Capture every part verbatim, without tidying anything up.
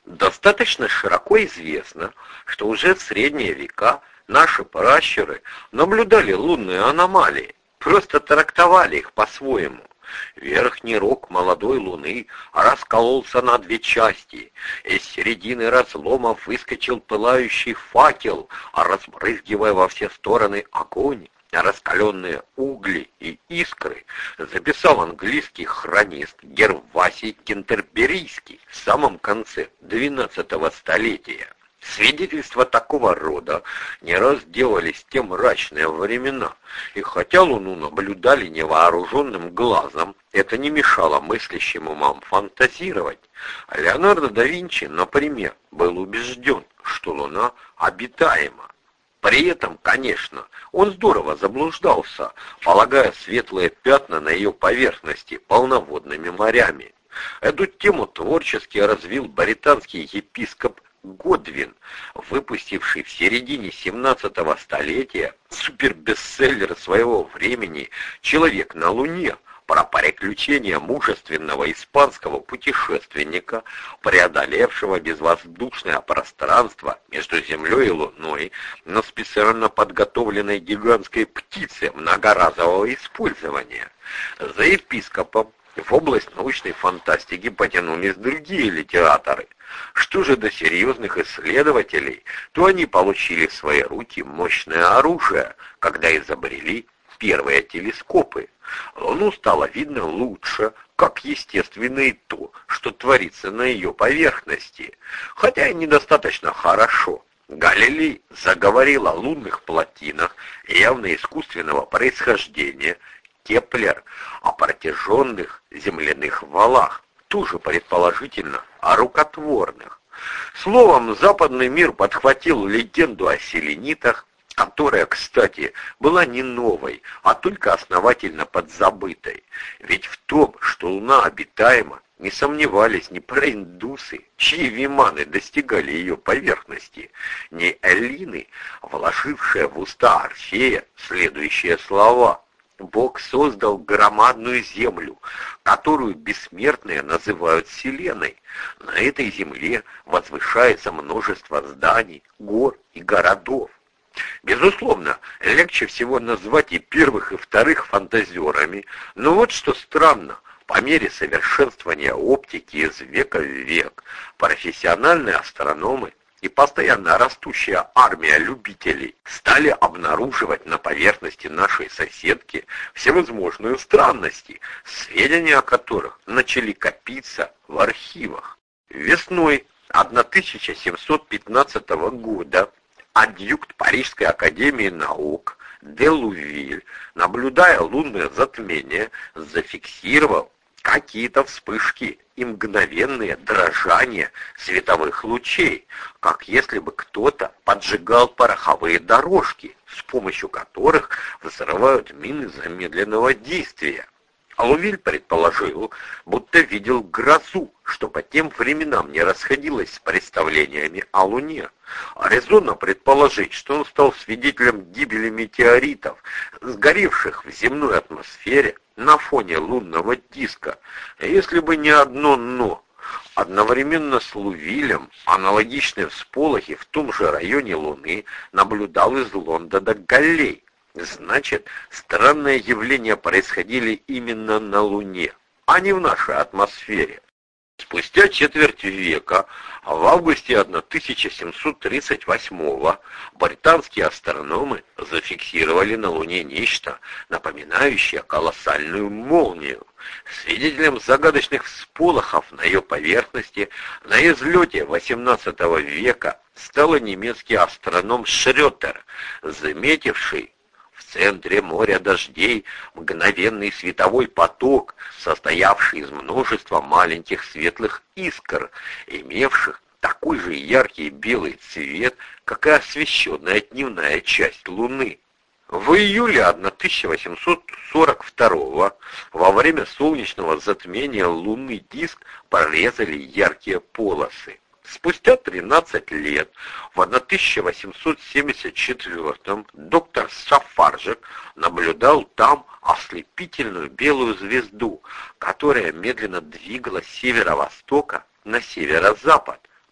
Достаточно широко известно, что уже в средние века наши пращуры наблюдали лунные аномалии, просто трактовали их по-своему. Верхний рог молодой луны раскололся на две части. Из середины разломов выскочил пылающий факел, разбрызгивая во все стороны огонь. Раскаленные угли и искры записал английский хронист Гервасий Кентерберийский в самом конце двенадцатого столетия. Свидетельства такого рода не раз делались в те мрачные времена, и хотя Луну наблюдали невооруженным глазом, это не мешало мыслящим умам фантазировать. Леонардо да Винчи, например, был убежден, что Луна обитаема. При этом, конечно, он здорово заблуждался, полагая светлые пятна на ее поверхности полноводными морями. Эту тему творчески развил британский епископ Годвин, выпустивший в середине семнадцатого столетия супербестселлер своего времени «Человек на Луне», про приключения мужественного испанского путешественника, преодолевшего безвоздушное пространство между Землей и Луной на специально подготовленной гигантской птице многоразового использования. За епископом в область научной фантастики потянулись другие литераторы. Что же до серьезных исследователей, то они получили в свои руки мощное оружие, когда изобрели первые телескопы. Луну стало видно лучше, как естественно и то, что творится на ее поверхности, хотя и недостаточно хорошо. Галилей заговорил о лунных плотинах явно искусственного происхождения, Кеплер о протяженных земляных валах, тоже предположительно о рукотворных. Словом, западный мир подхватил легенду о селенитах, которая, кстати, была не новой, а только основательно подзабытой. Ведь в том, что Луна обитаема, не сомневались ни проиндусы, чьи виманы достигали ее поверхности, ни эллины, вложившие в уста Орфея следующие слова: «Бог создал громадную землю, которую бессмертные называют Вселенной. На этой земле возвышается множество зданий, гор и городов». Безусловно, легче всего назвать и первых, и вторых фантазерами, но вот что странно, по мере совершенствования оптики из века в век, профессиональные астрономы и постоянно растущая армия любителей стали обнаруживать на поверхности нашей соседки всевозможные странности, сведения о которых начали копиться в архивах. Весной тысяча семьсот пятнадцатого года адъюнкт Парижской академии наук де Лувиль, наблюдая лунное затмение, зафиксировал какие-то вспышки и мгновенные дрожания световых лучей, как если бы кто-то поджигал пороховые дорожки, с помощью которых взрывают мины замедленного действия. Лувиль предположил, будто видел грозу, что по тем временам не расходилось с представлениями о Луне. Резонно предположить, что он стал свидетелем гибели метеоритов, сгоревших в земной атмосфере на фоне лунного диска, если бы не одно «но». Одновременно с Лувилем аналогичные всполохи в том же районе Луны наблюдал из Лондона Галлей. Значит, странные явления происходили именно на Луне, а не в нашей атмосфере. Спустя четверть века, в августе тысяча семьсот тридцать восьмого, британские астрономы зафиксировали на Луне нечто, напоминающее колоссальную молнию. Свидетелем загадочных всполохов на ее поверхности на излете восемнадцатого века стал немецкий астроном Шрётер, заметивший в центре моря дождей мгновенный световой поток, состоявший из множества маленьких светлых искр, имевших такой же яркий белый цвет, как и освещенная дневная часть Луны. В июле тысяча восемьсот сорок второго во время солнечного затмения лунный диск прорезали яркие полосы. Спустя тринадцать лет, в тысяча восемьсот семьдесят четвёртом, доктор Сафаржик наблюдал там ослепительную белую звезду, которая медленно двигалась с северо-востока на северо-запад.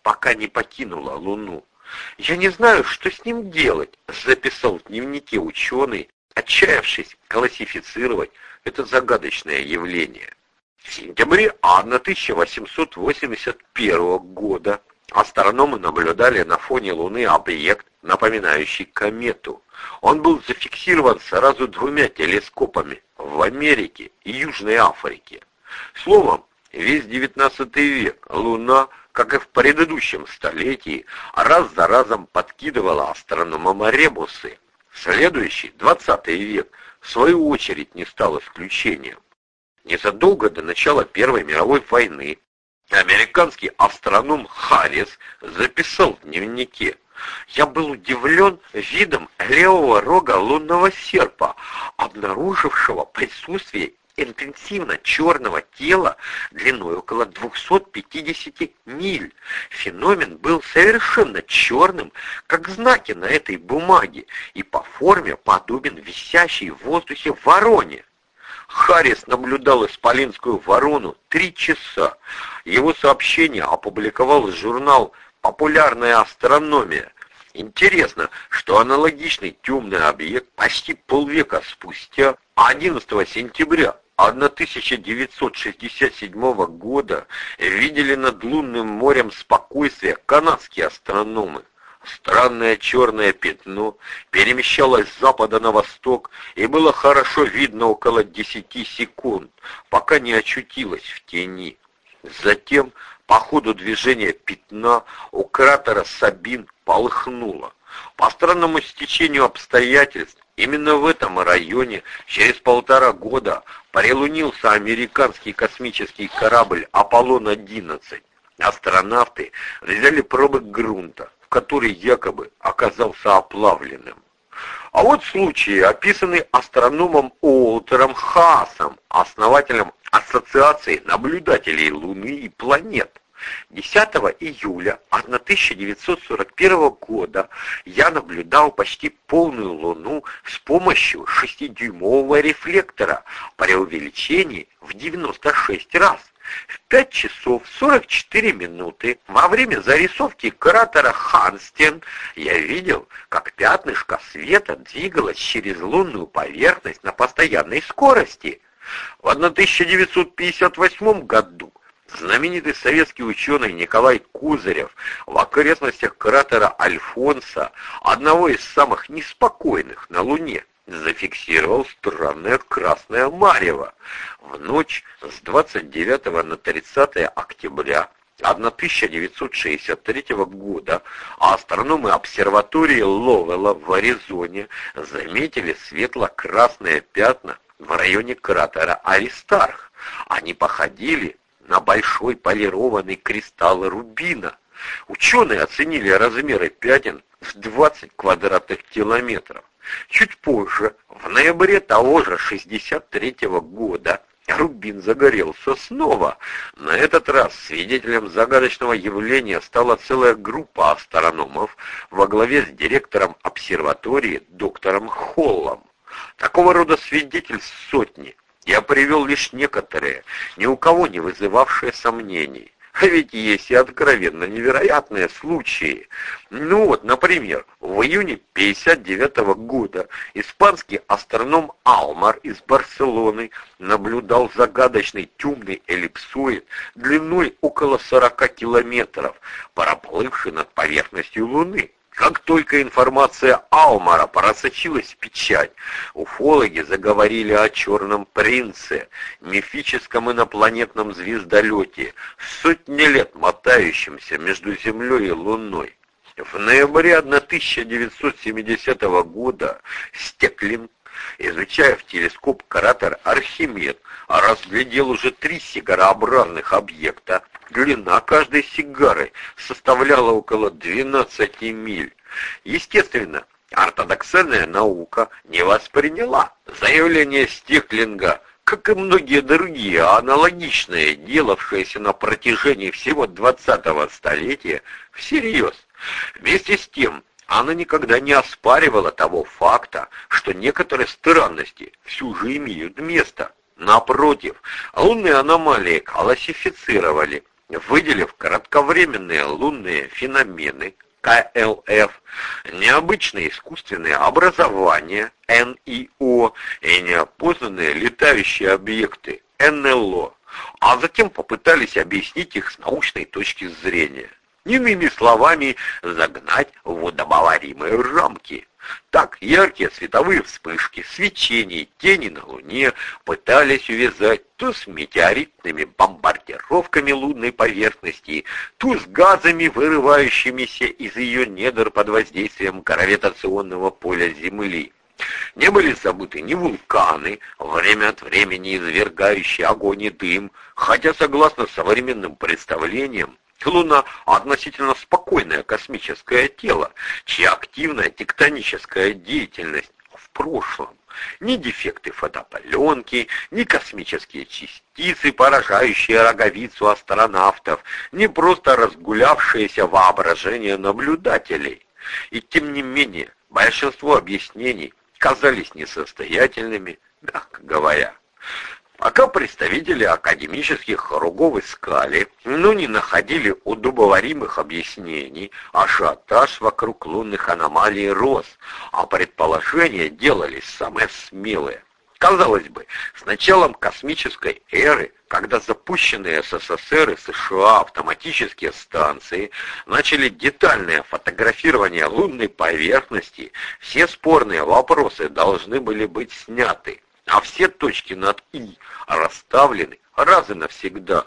пока не покинула Луну. «Я не знаю, что с ним делать», — записал в дневнике ученый, отчаявшись классифицировать это загадочное явление. В сентябре тысяча восемьсот восемьдесят первого года астрономы наблюдали на фоне Луны объект, напоминающий комету. Он был зафиксирован сразу двумя телескопами в Америке и Южной Африке. Словом, весь девятнадцатый век Луна, как и в предыдущем столетии, раз за разом подкидывала астрономам ребусы. Следующий, двадцатый век, в свою очередь не стал исключением. Незадолго до начала Первой мировой войны американский астроном Харрис записал в дневнике: «Я был удивлен видом левого рога лунного серпа, обнаружившего присутствие интенсивно черного тела длиной около двухсот пятидесяти миль. Феномен был совершенно черным, как знаки на этой бумаге, и по форме подобен висящей в воздухе вороне». Харрис наблюдал исполинскую ворону три часа. Его сообщение опубликовал журнал «Популярная астрономия». Интересно, что аналогичный темный объект почти полвека спустя, одиннадцатого сентября тысяча девятьсот шестьдесят седьмого года, видели над лунным морем спокойствия канадские астрономы. Странное черное пятно перемещалось с запада на восток и было хорошо видно около десяти секунд, пока не очутилось в тени. Затем, по ходу движения пятна, у кратера Сабин полыхнуло. По странному стечению обстоятельств, именно в этом районе через полтора года прилунился американский космический корабль «Аполлон одиннадцать». Астронавты взяли пробы грунта, который якобы оказался оплавленным. А вот случай, описанный астрономом Уолтером Хаасом, основателем Ассоциации наблюдателей Луны и планет. десятого июля тысяча девятьсот сорок первого года я наблюдал почти полную Луну с помощью шестидюймового рефлектора при увеличении в девяносто шесть раз. В пять часов сорок четыре минуты во время зарисовки кратера Ханстен я видел, как пятнышко света двигалось через лунную поверхность на постоянной скорости. В тысяча девятьсот пятьдесят восьмом году знаменитый советский ученый Николай Козырев в окрестностях кратера Альфонса, одного из самых неспокойных на Луне, зафиксировал странное красное марево. В ночь с двадцать девятого на тридцатое октября тысяча девятьсот шестьдесят третьего года астрономы обсерватории Ловелла в Аризоне заметили светло-красные пятна в районе кратера Аристарх. Они походили на большой полированный кристалл рубина. Ученые оценили размеры пятен в двадцать квадратных километров. Чуть позже, в ноябре того же шестьдесят третьего года, рубин загорелся снова. На этот раз свидетелем загадочного явления стала целая группа астрономов во главе с директором обсерватории доктором Холлом. Такого рода свидетельств сотни. Я привел лишь некоторые, ни у кого не вызывавшие сомнений. А ведь есть и откровенно невероятные случаи. Ну вот, например, в июне пятьдесят девятого года испанский астроном Алмар из Барселоны наблюдал загадочный темный эллипсоид длиной около сорока километров, проплывший над поверхностью Луны. Как только информация Алмара просочилась в печать, уфологи заговорили о «Черном принце», мифическом инопланетном звездолете, сотни лет мотающемся между Землей и Луной. В ноябре тысяча девятьсот семидесятого года Стеклинг, изучая в телескоп кратер Архимед, разглядел уже три сигарообразных объекта. Длина каждой сигары составляла около двенадцати миль. Естественно, ортодоксальная наука не восприняла заявление Стеклинга, как и многие другие аналогичные, делавшиеся на протяжении всего двадцатого столетия, всерьез. Вместе с тем, она никогда не оспаривала того факта, что некоторые странности все же имеют место. Напротив, лунные аномалии классифицировали выделив кратковременные лунные феномены ка эл эф, необычные искусственные образования эн и о и неопознанные летающие объекты эн эл о, а затем попытались объяснить их с научной точки зрения. Иными словами, загнать в водобоваримые рамки. Так яркие световые вспышки, свечения, тени на Луне пытались увязать то с метеоритными бомбардировками лунной поверхности, то с газами, вырывающимися из ее недр под воздействием гравитационного поля Земли. Не были забыты ни вулканы, время от времени извергающие огонь и дым, хотя, согласно современным представлениям, Луна — относительно спокойное космическое тело, чья активная тектоническая деятельность в прошлом. Ни дефекты фотопленки, ни космические частицы, поражающие роговицу астронавтов, ни просто разгулявшееся воображение наблюдателей. И тем не менее, большинство объяснений казались несостоятельными, мягко говоря. Пока представители академических кругов искали, но не находили удобоваримых объяснений, ажиотаж вокруг лунных аномалий рос, а предположения делались самые смелые. Казалось бы, с началом космической эры, когда запущенные эс эс эс эр и США автоматические станции начали детальное фотографирование лунной поверхности, все спорные вопросы должны были быть сняты, а все точки над «и» расставлены раз и навсегда.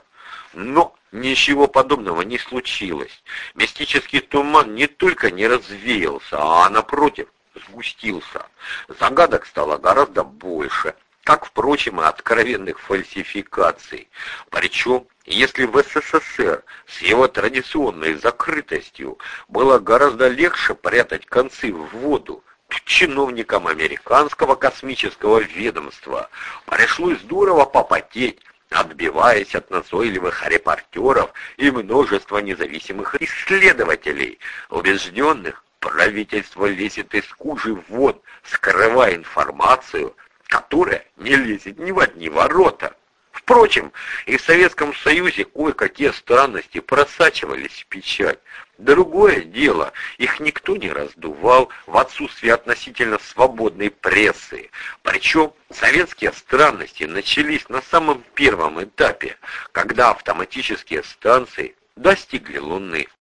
Но ничего подобного не случилось. Мистический туман не только не развеялся, а напротив сгустился. Загадок стало гораздо больше, как, впрочем, и откровенных фальсификаций. Причем, если в эс эс эс эр с его традиционной закрытостью было гораздо легче прятать концы в воду, чиновникам американского космического ведомства пришлось здорово попотеть, отбиваясь от назойливых репортеров и множества независимых исследователей, убежденных, правительство лезет из кожи вон, скрывая информацию, которая не лезет ни в одни ворота. Впрочем, и в Советском Союзе кое-какие странности просачивались в печать. Другое дело, их никто не раздувал в отсутствие относительно свободной прессы. Причем советские странности начались на самом первом этапе, когда автоматические станции достигли Луны.